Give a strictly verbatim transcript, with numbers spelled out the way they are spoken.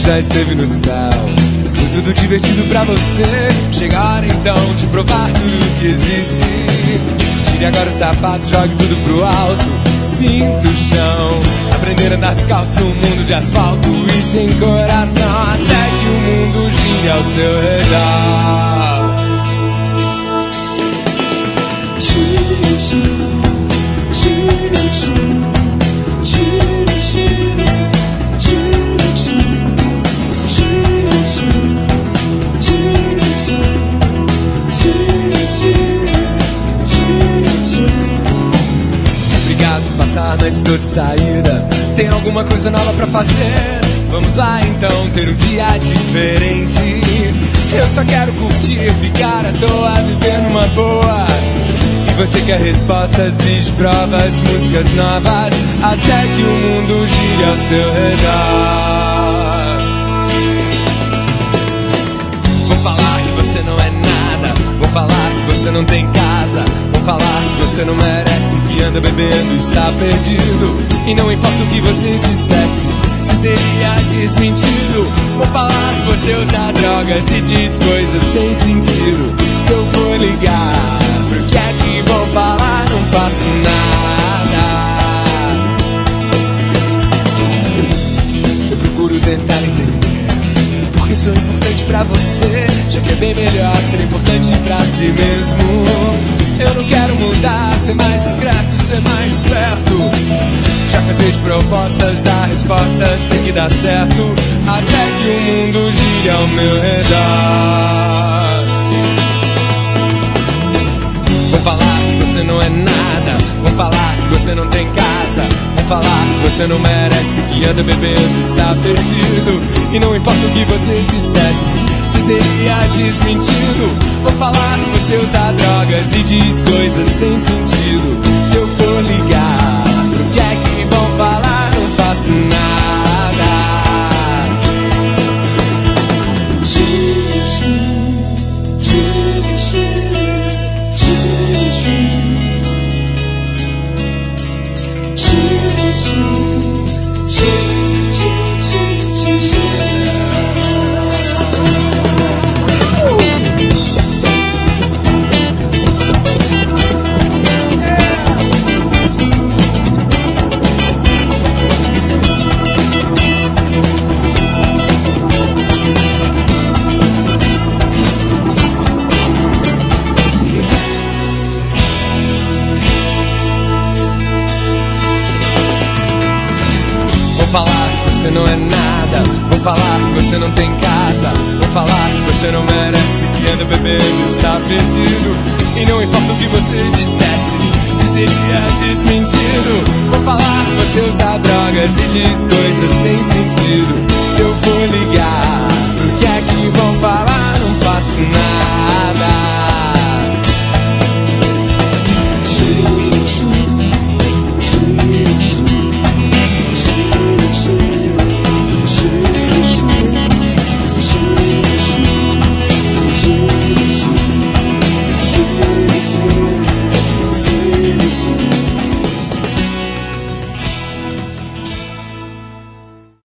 já esteve no céu. Foi tudo divertido pra você. Chega a hora então de provar tudo que existe. Tire agora os sapatos, jogue tudo pro alto. Sinta o chão. Aprender a andar descalço num mundo de asfalto e sem coração, até que o mundo gire ao seu redor. Obrigado por passar, mas estou de saída. Tem alguma coisa nova pra fazer? Vamos lá então ter um dia diferente. Eu só quero curtir, ficar à toa, viver numa boa. E você quer respostas e provas, músicas novas, até que o mundo gire ao seu redor. Vou falar que você não é nada, vou falar que você não tem casa, vou falar que você não merece, que anda bebendo, está perdido. E não importa o que você dissesse, se seria desmentido. Vou falar que você usa drogas e diz coisas sem sentido. Se eu for ligar, pro que é que vou falar? Não faço nada. Eu procuro tentar entender porque sou importante pra você, já que é bem melhor ser importante pra si mesmo. Eu não quero mudar, ser mais discreto, ser mais esperto. Já cansei de propostas, dar respostas, tem que dar certo, até que o mundo gire ao meu redor. Vou falar que você não é nada, vou falar que você não tem casa, vou falar que você não merece, que anda bebendo, está perdido. E não importa o que você dissesse, se seria desmentido. Vou falar que você usa drogas e diz coisas sem sentido. Se eu for ligar, pro que é que vão falar? Não faço nada. Vou falar que você não é nada, vou falar que você não tem casa, vou falar que você não merece, que anda bebendo, está perdido. E não importa o que você dissesse, se seria desmentido. Vou falar que você usa drogas e diz coisas sem sentido. Se eu for ligar, pro que é que vão falar?